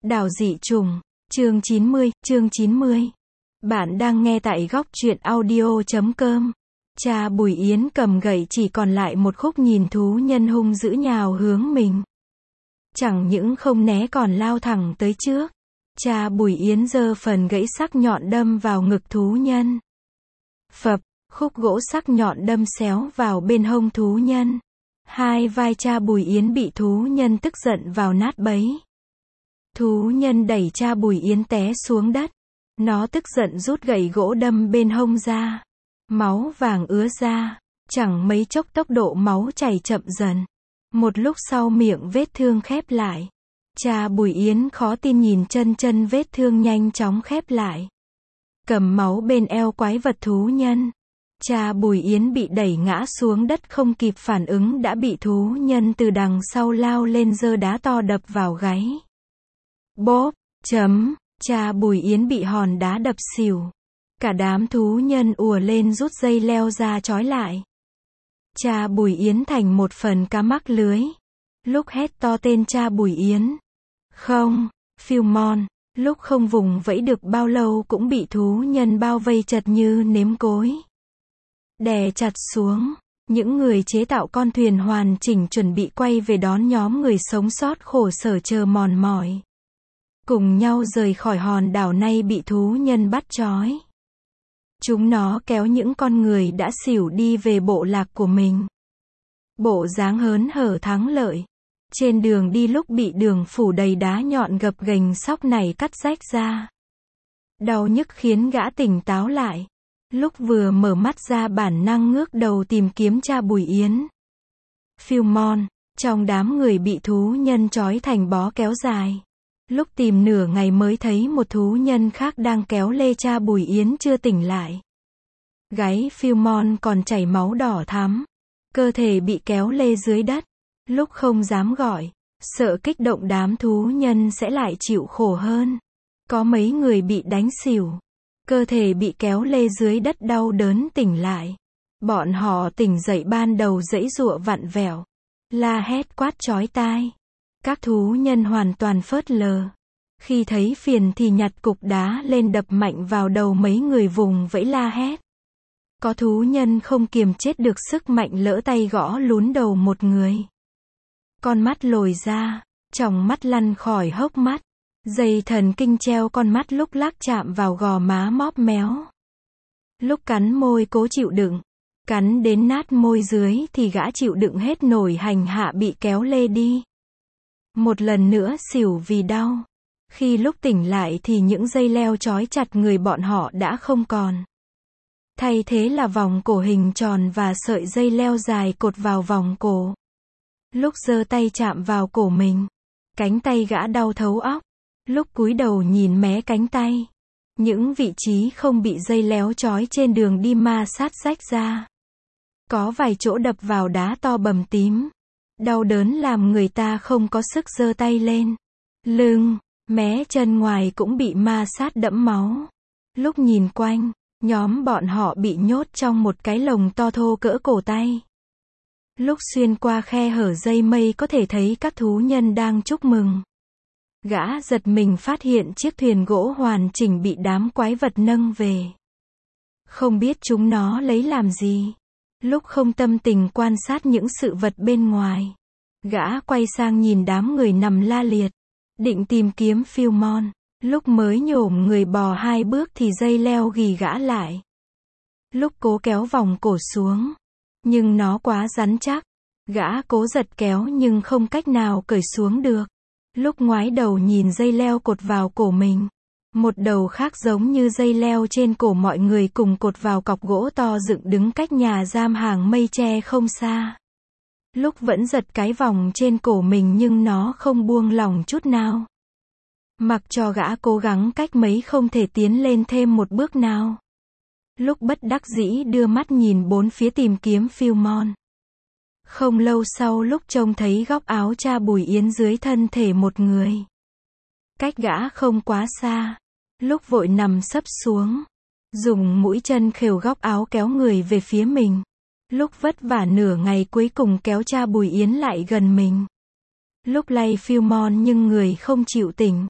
Đảo dị trùng, chương 90. Bạn đang nghe tại góc truyện audio.com. Cha Bùi Yến cầm gậy chỉ còn lại một khúc nhìn thú nhân hung dữ nhào hướng mình. Chẳng những không né còn lao thẳng tới trước. Cha Bùi Yến giơ phần gãy sắc nhọn đâm vào ngực thú nhân. Phập, khúc gỗ sắc nhọn đâm xéo vào bên hông thú nhân. Hai vai cha Bùi Yến bị thú nhân tức giận vào nát bấy. Thú nhân đẩy cha Bùi Yến té xuống đất. Nó tức giận rút gậy gỗ đâm bên hông ra. Máu vàng ứa ra. Chẳng mấy chốc tốc độ máu chảy chậm dần. Một lúc sau miệng vết thương khép lại. Cha Bùi Yến khó tin nhìn chân vết thương nhanh chóng khép lại. Cầm máu bên eo quái vật thú nhân. Cha Bùi Yến bị đẩy ngã xuống đất không kịp phản ứng đã bị thú nhân từ đằng sau lao lên giơ đá to đập vào gáy. Bốp, cha Bùi Yến bị hòn đá đập xỉu. Cả đám thú nhân ùa lên rút dây leo ra trói lại. Cha Bùi Yến thành một phần cá mắc lưới. Lúc hét to tên cha Bùi Yến. Không, Philemon, lúc không vùng vẫy được bao lâu cũng bị thú nhân bao vây chật như nếm cối. Đè chặt xuống, những người chế tạo con thuyền hoàn chỉnh chuẩn bị quay về đón nhóm người sống sót khổ sở chờ mòn mỏi. Cùng nhau rời khỏi hòn đảo nay bị thú nhân bắt trói. Chúng nó kéo những con người đã xỉu đi về bộ lạc của mình. Bộ dáng hớn hở thắng lợi. Trên đường đi lúc bị đường phủ đầy đá nhọn gập ghềnh sóc này cắt rách ra. Đau nhức khiến gã tỉnh táo lại. Lúc vừa mở mắt ra bản năng ngước đầu tìm kiếm cha Bùi Yến. Philemon, trong đám người bị thú nhân trói thành bó kéo dài. Lúc tìm nửa ngày mới thấy một thú nhân khác đang kéo lê cha Bùi Yến chưa tỉnh lại. Gáy Philemon còn chảy máu đỏ thắm. Cơ thể bị kéo lê dưới đất. Lúc không dám gọi, sợ kích động đám thú nhân sẽ lại chịu khổ hơn. Có mấy người bị đánh xỉu. Cơ thể bị kéo lê dưới đất đau đớn tỉnh lại. Bọn họ tỉnh dậy ban đầu giãy giụa vặn vẹo. La hét quát chói tai. Các thú nhân hoàn toàn phớt lờ. Khi thấy phiền thì nhặt cục đá lên đập mạnh vào đầu mấy người vùng vẫy la hét. Có thú nhân không kiềm chết được sức mạnh lỡ tay gõ lún đầu một người. Con mắt lồi ra, tròng mắt lăn khỏi hốc mắt. Dây thần kinh treo con mắt lúc lắc chạm vào gò má móp méo. Lúc cắn môi cố chịu đựng. Cắn đến nát môi dưới thì gã chịu đựng hết nổi hành hạ bị kéo lê đi. Một lần nữa xỉu vì đau. Khi lúc tỉnh lại thì những dây leo trói chặt người bọn họ đã không còn. Thay thế là vòng cổ hình tròn và sợi dây leo dài cột vào vòng cổ. Lúc giơ tay chạm vào cổ mình, cánh tay gã đau thấu óc. Lúc cúi đầu nhìn mé cánh tay, những vị trí không bị dây léo trói trên đường đi ma sát rách ra. Có vài chỗ đập vào đá to bầm tím. Đau đớn làm người ta không có sức giơ tay lên. Lưng, mé chân ngoài cũng bị ma sát đẫm máu. Lúc nhìn quanh, nhóm bọn họ bị nhốt trong một cái lồng to thô cỡ cổ tay. Lúc xuyên qua khe hở dây mây có thể thấy các thú nhân đang chúc mừng. Gã giật mình phát hiện chiếc thuyền gỗ hoàn chỉnh bị đám quái vật nâng về. Không biết chúng nó lấy làm gì. Lúc không tâm tình quan sát những sự vật bên ngoài. Gã quay sang nhìn đám người nằm la liệt. Định tìm kiếm Philemon. Lúc mới nhổm người bò 2 bước thì dây leo ghì gã lại. Lúc cố kéo vòng cổ xuống. Nhưng nó quá rắn chắc. Gã cố giật kéo nhưng không cách nào cởi xuống được. Lúc ngoái đầu nhìn dây leo cột vào cổ mình. Một đầu khác giống như dây leo trên cổ mọi người cùng cột vào cọc gỗ to dựng đứng cách nhà giam hàng mây tre không xa. Lúc vẫn giật cái vòng trên cổ mình nhưng nó không buông lỏng chút nào. Mặc cho gã cố gắng cách mấy không thể tiến lên thêm một bước nào. Lúc bất đắc dĩ đưa mắt nhìn bốn phía tìm kiếm Philemon. Không lâu sau lúc trông thấy góc áo cha Bùi Yến dưới thân thể một người. Cách gã không quá xa. Lúc vội nằm sấp xuống. Dùng mũi chân khều góc áo kéo người về phía mình. Lúc vất vả nửa ngày cuối cùng kéo cha Bùi Yến lại gần mình. Lúc lay Philemon nhưng người không chịu tỉnh.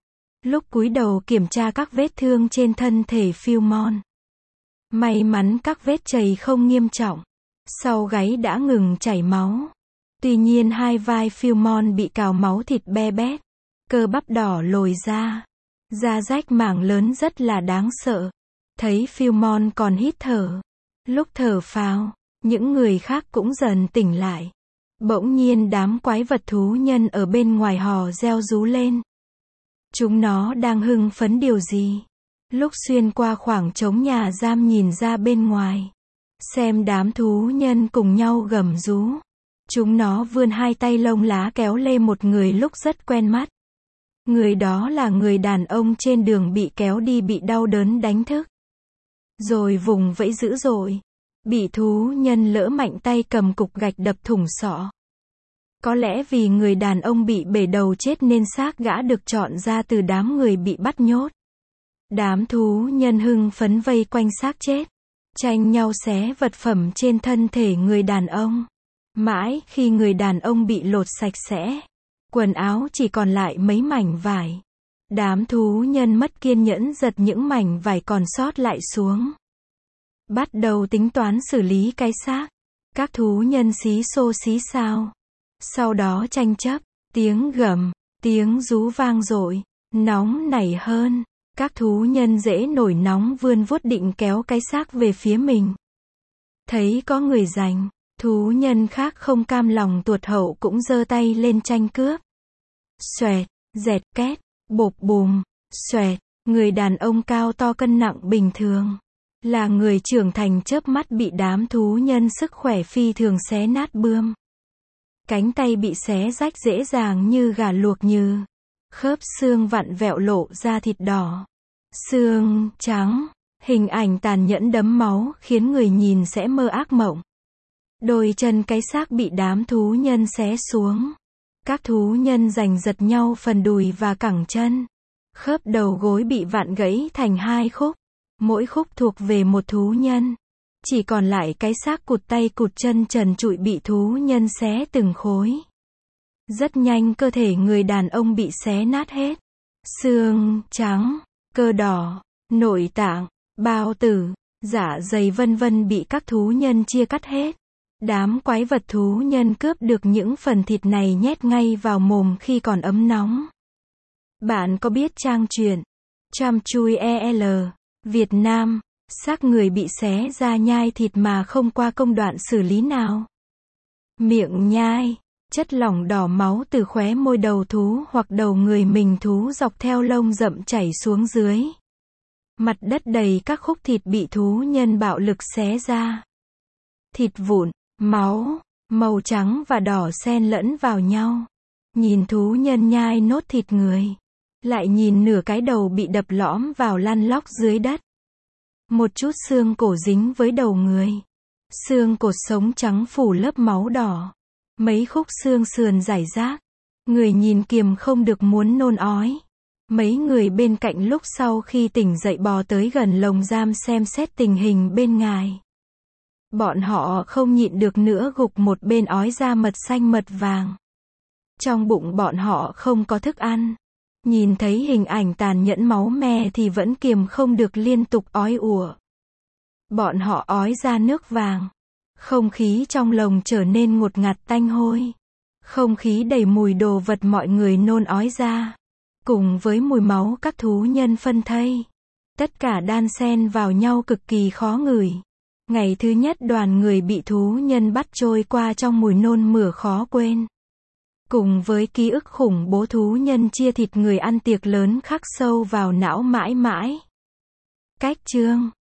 lúc cúi đầu kiểm tra các vết thương trên thân thể Philemon. May mắn các vết chày không nghiêm trọng. Sau gáy đã ngừng chảy máu. Tuy nhiên hai vai Philemon bị cào máu thịt be bét. Cơ bắp đỏ lồi ra. Da rách mảng lớn rất là đáng sợ. Thấy Philemon còn hít thở. Lúc thở phào, những người khác cũng dần tỉnh lại. Bỗng nhiên đám quái vật thú nhân ở bên ngoài hò reo rú lên. Chúng nó đang hưng phấn điều gì? Lúc xuyên qua khoảng trống nhà giam nhìn ra bên ngoài. Xem đám thú nhân cùng nhau gầm rú. Chúng nó vươn hai tay lông lá kéo lê một người lúc rất quen mắt. Người đó là người đàn ông trên đường bị kéo đi bị đau đớn đánh thức. Rồi vùng vẫy dữ dội. Bị thú nhân lỡ mạnh tay cầm cục gạch đập thủng sọ. Có lẽ vì người đàn ông bị bể đầu chết nên xác gã được chọn ra từ đám người bị bắt nhốt. Đám thú nhân hưng phấn vây quanh xác chết. Tranh nhau xé vật phẩm trên thân thể người đàn ông. Mãi khi người đàn ông bị lột sạch sẽ. Quần áo chỉ còn lại mấy mảnh vải. Đám thú nhân mất kiên nhẫn giật những mảnh vải còn sót lại xuống. Bắt đầu tính toán xử lý cái xác. Các thú nhân xí xô xí xao. Sau đó tranh chấp, tiếng gầm, tiếng rú vang dội, nóng nảy hơn. Các thú nhân dễ nổi nóng vươn vuốt định kéo cái xác về phía mình. Thấy có người giành, thú nhân khác không cam lòng tuột hậu cũng giơ tay lên tranh cướp. Xoẹt, dẹt két, bộp bùm, xoẹt, người đàn ông cao to cân nặng bình thường. Là người trưởng thành chớp mắt bị đám thú nhân sức khỏe phi thường xé nát bươm. Cánh tay bị xé rách dễ dàng như gà luộc như. Khớp xương vặn vẹo lộ ra thịt đỏ. Xương trắng. Hình ảnh tàn nhẫn đẫm máu khiến người nhìn sẽ mơ ác mộng. Đôi chân cái xác bị đám thú nhân xé xuống. Các thú nhân giành giật nhau phần đùi và cẳng chân. Khớp đầu gối bị vặn gãy thành hai khúc. Mỗi khúc thuộc về một thú nhân. Chỉ còn lại cái xác cụt tay cụt chân trần trụi bị thú nhân xé từng khối. Rất nhanh cơ thể người đàn ông bị xé nát hết. Xương trắng, cơ đỏ, nội tạng, bao tử, dạ dày vân vân bị các thú nhân chia cắt hết. Đám quái vật thú nhân cướp được những phần thịt này nhét ngay vào mồm khi còn ấm nóng. Bạn có biết trang truyện Chăm Chui EL Việt Nam, xác người bị xé ra nhai thịt mà không qua công đoạn xử lý nào? Miệng nhai, chất lỏng đỏ máu từ khóe môi đầu thú hoặc đầu người mình thú dọc theo lông rậm chảy xuống dưới. Mặt đất đầy các khúc thịt bị thú nhân bạo lực xé ra. Thịt vụn, máu, màu trắng và đỏ xen lẫn vào nhau. Nhìn thú nhân nhai nốt thịt người. Lại nhìn nửa cái đầu bị đập lõm vào lăn lóc dưới đất. Một chút xương cổ dính với đầu người. Xương cột sống trắng phủ lớp máu đỏ. Mấy khúc xương sườn rải rác. Người nhìn kiềm không được muốn nôn ói. Mấy người bên cạnh lúc sau khi tỉnh dậy bò tới gần lồng giam xem xét tình hình bên ngoài. Bọn họ không nhịn được nữa gục một bên ói ra mật xanh mật vàng. Trong bụng bọn họ không có thức ăn. Nhìn thấy hình ảnh tàn nhẫn máu me thì vẫn kiềm không được liên tục ói ủa. Bọn họ ói ra nước vàng. Không khí trong lồng trở nên ngột ngạt tanh hôi. Không khí đầy mùi đồ vật mọi người nôn ói ra. Cùng với mùi máu các thú nhân phân thây. Tất cả đan xen vào nhau cực kỳ khó ngửi. Ngày thứ nhất đoàn người bị thú nhân bắt trôi qua trong mùi nôn mửa khó quên. Cùng với ký ức khủng bố thú nhân chia thịt người ăn tiệc lớn khắc sâu vào não mãi mãi. Cách chương